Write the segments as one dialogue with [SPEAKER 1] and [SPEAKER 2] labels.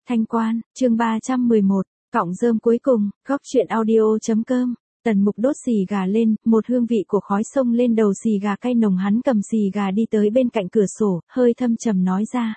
[SPEAKER 1] Thanh Quan, chương 311, cọng rơm cuối cùng, góc truyện audio.com. Tần Mục đốt xì gà lên, một hương vị của khói xông lên đầu xì gà cay nồng, hắn cầm xì gà đi tới bên cạnh cửa sổ, hơi thâm trầm nói ra.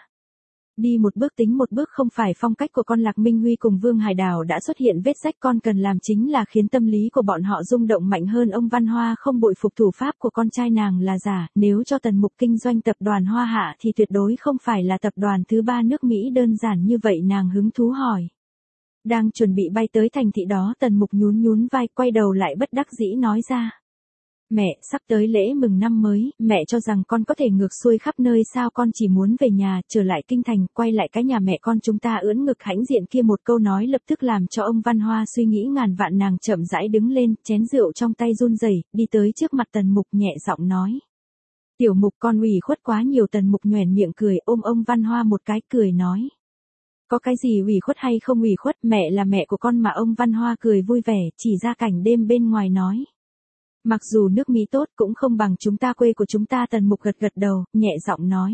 [SPEAKER 1] Đi một bước tính một bước không phải phong cách của con Lạc Minh Huy cùng Vương Hải Đào đã xuất hiện vết rách, con cần làm chính là khiến tâm lý của bọn họ rung động mạnh hơn. Ông Văn Hoa không bội phục thủ pháp của con trai nàng là giả, nếu cho Tần Mục kinh doanh tập đoàn Hoa Hạ thì tuyệt đối không phải là tập đoàn thứ 3 nước Mỹ đơn giản như vậy. Nàng hứng thú hỏi. Đang chuẩn bị bay tới thành thị đó, Tần Mục nhún nhún vai, quay đầu lại bất đắc dĩ nói ra. Mẹ, sắp tới lễ mừng năm mới, mẹ cho rằng con có thể ngược xuôi khắp nơi sao? Con chỉ muốn về nhà, trở lại kinh thành, quay lại cái nhà mẹ con chúng ta ưỡn ngực hãnh diện kia. Một câu nói lập tức làm cho ông Văn Hoa suy nghĩ ngàn vạn. Nàng chậm rãi đứng lên, chén rượu trong tay run rẩy, đi tới trước mặt Tần Mục nhẹ giọng nói. Tiểu Mục, con ủy khuất quá nhiều. Tần Mục nhoẻn miệng cười, ôm ông Văn Hoa một cái, cười nói. Có cái gì ủy khuất hay không ủy khuất, mẹ là mẹ của con mà. Ông Văn Hoa cười vui vẻ, chỉ ra cảnh đêm bên ngoài nói. Mặc dù nước Mỹ tốt cũng không bằng chúng ta quê của chúng ta. Tần Mục gật gật đầu, nhẹ giọng nói.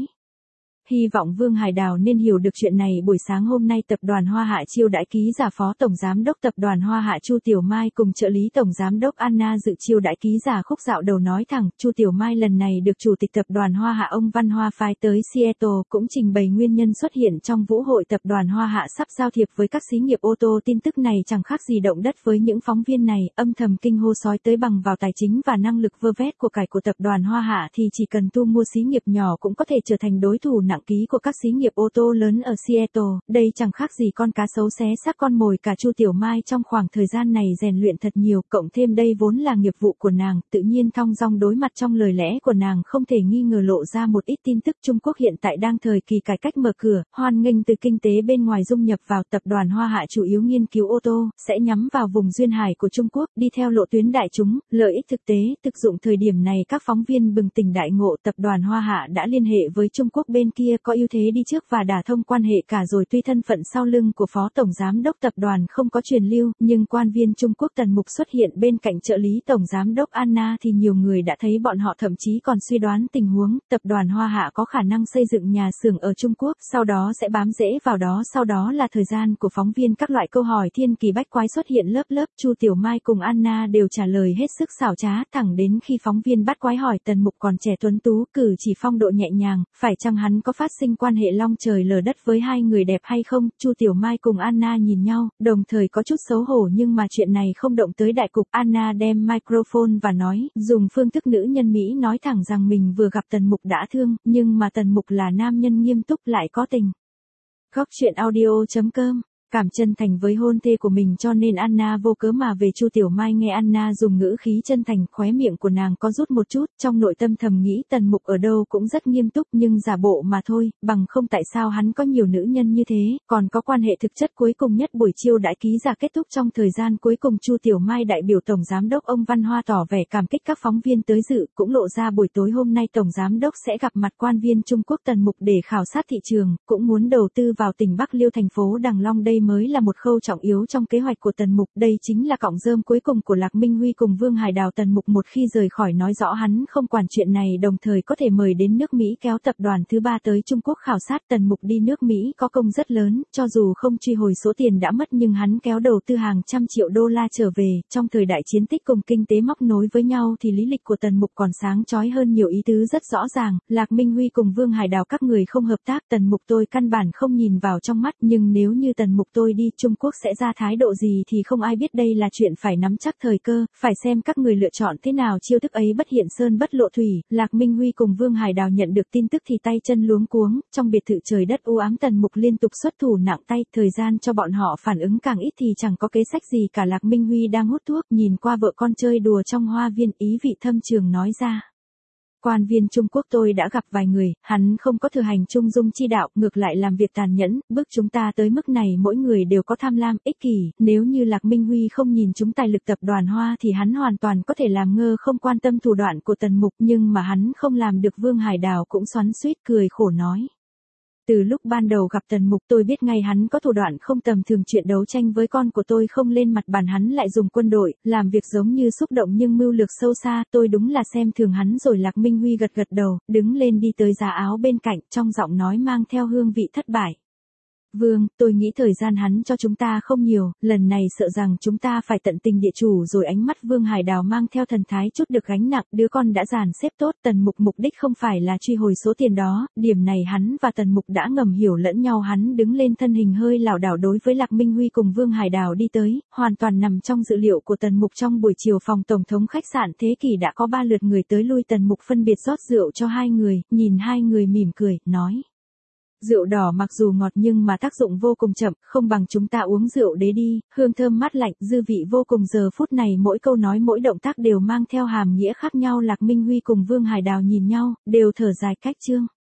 [SPEAKER 1] Hy vọng Vương Hải Đào nên hiểu được chuyện này. Buổi sáng hôm nay tập đoàn Hoa Hạ chiêu đãi ký giả phó tổng giám đốc tập đoàn Hoa Hạ Chu Tiểu Mai cùng trợ lý tổng giám đốc Anna dự chiêu đãi ký giả. Khúc dạo đầu nói thẳng, Chu Tiểu Mai lần này được chủ tịch tập đoàn Hoa Hạ ông Văn Hoa phái tới Seattle, cũng trình bày nguyên nhân xuất hiện trong vũ hội tập đoàn Hoa Hạ sắp giao thiệp với các xí nghiệp ô tô. Tin tức này chẳng khác gì động đất với những phóng viên này, âm thầm kinh hô sói tới bằng vào tài chính và năng lực vơ vét của cải của tập đoàn Hoa Hạ thì chỉ cần thu mua xí nghiệp nhỏ cũng có thể trở thành đối thủ nặng ký của các xí nghiệp ô tô lớn ở Seattle. Đây chẳng khác gì con cá sấu xé xác con mồi. Cả Chu Tiểu Mai trong khoảng thời gian này rèn luyện thật nhiều, cộng thêm đây vốn là nghiệp vụ của nàng, tự nhiên thong dong đối mặt. Trong lời lẽ của nàng không thể nghi ngờ lộ ra một ít tin tức. Trung Quốc hiện tại đang thời kỳ cải cách mở cửa, hoan nghênh từ kinh tế bên ngoài dung nhập vào. Tập đoàn Hoa Hạ chủ yếu nghiên cứu ô tô, sẽ nhắm vào vùng duyên hải của Trung Quốc, đi theo lộ tuyến đại chúng, lợi ích thực tế, thực dụng. Thời điểm này các phóng viên bừng tỉnh đại ngộ, tập đoàn Hoa Hạ đã liên hệ với Trung Quốc bên kia, có ưu thế đi trước và đả thông quan hệ cả rồi. Tuy thân phận sau lưng của phó tổng giám đốc tập đoàn không có truyền lưu, nhưng quan viên Trung Quốc Tần Mục xuất hiện bên cạnh trợ lý tổng giám đốc Anna thì nhiều người đã thấy. Bọn họ thậm chí còn suy đoán tình huống tập đoàn Hoa Hạ có khả năng xây dựng nhà xưởng ở Trung Quốc, sau đó sẽ bám rễ vào đó. Sau đó là thời gian của phóng viên, các loại câu hỏi thiên kỳ bách quái xuất hiện lớp lớp. Chu Tiểu Mai cùng Anna đều trả lời hết sức xảo trá, thẳng đến khi phóng viên bắt quái hỏi Tần Mục còn trẻ tuấn tú, cử chỉ phong độ nhẹ nhàng, phải chăng hắn có phát sinh quan hệ long trời lở đất với hai người đẹp hay không. Chu Tiểu Mai cùng Anna nhìn nhau, đồng thời có chút xấu hổ, nhưng mà chuyện này không động tới đại cục. Anna đem microphone và nói, dùng phương thức nữ nhân Mỹ nói thẳng rằng mình vừa gặp Tần Mục đã thương, nhưng mà Tần Mục là nam nhân nghiêm túc lại có tình. Góc truyện audio.com. Cảm chân thành với hôn thê của mình cho nên Anna vô cớ mà về. Chu Tiểu Mai nghe Anna dùng ngữ khí chân thành, khóe miệng của nàng có rút một chút, trong nội tâm thầm nghĩ Tần Mục ở đâu cũng rất nghiêm túc nhưng giả bộ mà thôi, bằng không tại sao hắn có nhiều nữ nhân như thế, còn có quan hệ thực chất. Cuối cùng nhất buổi chiêu đãi ký giả kết thúc trong thời gian cuối cùng, Chu Tiểu Mai đại biểu tổng giám đốc ông Văn Hoa tỏ vẻ cảm kích các phóng viên tới dự, cũng lộ ra buổi tối hôm nay tổng giám đốc sẽ gặp mặt quan viên Trung Quốc Tần Mục để khảo sát thị trường, cũng muốn đầu tư vào tỉnh Bắc Liêu thành phố Đằng Long. Đây mới là một khâu trọng yếu trong kế hoạch của Tần Mục, đây chính là cọng rơm cuối cùng của Lạc Minh Huy cùng Vương Hải Đào. Tần Mục một khi rời khỏi nói rõ hắn không quản chuyện này, đồng thời có thể mời đến nước Mỹ kéo tập đoàn thứ 3 tới Trung Quốc khảo sát. Tần Mục đi nước Mỹ có công rất lớn, cho dù không truy hồi số tiền đã mất nhưng hắn kéo đầu tư hàng trăm triệu đô la trở về. Trong thời đại chiến tích cùng kinh tế móc nối với nhau thì lý lịch của Tần Mục còn sáng chói hơn nhiều. Ý tứ rất rõ ràng, Lạc Minh Huy cùng Vương Hải Đào các người không hợp tác, Tần Mục tôi căn bản không nhìn vào trong mắt, nhưng nếu như Tần Mục tôi đi Trung Quốc sẽ ra thái độ gì thì không ai biết. Đây là chuyện phải nắm chắc thời cơ, phải xem các người lựa chọn thế nào. Chiêu thức ấy bất hiện sơn bất lộ thủy. Lạc Minh Huy cùng Vương Hải Đào nhận được tin tức thì tay chân luống cuống. Trong biệt thự trời đất u ám, Tần Mục liên tục xuất thủ nặng tay, thời gian cho bọn họ phản ứng càng ít thì chẳng có kế sách gì cả. Lạc Minh Huy đang hút thuốc, nhìn qua vợ con chơi đùa trong hoa viên, ý vị thâm trường nói ra. Quan viên Trung Quốc tôi đã gặp vài người, hắn không có thừa hành trung dung chi đạo, ngược lại làm việc tàn nhẫn, bước chúng ta tới mức này mỗi người đều có tham lam, ích kỷ. Nếu như Lạc Minh Huy không nhìn chúng tài lực tập đoàn Hoa thì hắn hoàn toàn có thể làm ngơ không quan tâm thủ đoạn của Tần Mục, nhưng mà hắn không làm được. Vương Hải Đào cũng xoắn xuýt cười khổ nói. Từ lúc ban đầu gặp Tần Mục tôi biết ngay hắn có thủ đoạn không tầm thường. Chuyện đấu tranh với con của tôi không lên mặt bàn, hắn lại dùng quân đội, làm việc giống như xúc động nhưng mưu lược sâu xa. Tôi đúng là xem thường hắn rồi. Lạc Minh Huy gật gật đầu, đứng lên đi tới giá áo bên cạnh, trong giọng nói mang theo hương vị thất bại. Vương, tôi nghĩ thời gian hắn cho chúng ta không nhiều, lần này sợ rằng chúng ta phải tận tình địa chủ rồi. Ánh mắt Vương Hải Đào mang theo thần thái chút được gánh nặng, đứa con đã dàn xếp tốt. Tần Mục mục đích không phải là truy hồi số tiền đó, điểm này hắn và Tần Mục đã ngầm hiểu lẫn nhau. Hắn đứng lên thân hình hơi lảo đảo đối với Lạc Minh Huy cùng Vương Hải Đào đi tới, hoàn toàn nằm trong dự liệu của Tần Mục. Trong buổi chiều phòng tổng thống khách sạn Thế Kỷ đã có 3 lượt người tới lui. Tần Mục phân biệt rót rượu cho hai người, nhìn hai người mỉm cười, nói. Rượu đỏ mặc dù ngọt nhưng mà tác dụng vô cùng chậm, không bằng chúng ta uống rượu đế đi, hương thơm mát lạnh, dư vị vô cùng. Giờ phút này mỗi câu nói mỗi động tác đều mang theo hàm nghĩa khác nhau. Lạc Minh Huy cùng Vương Hải Đào nhìn nhau, đều thở dài cách chương.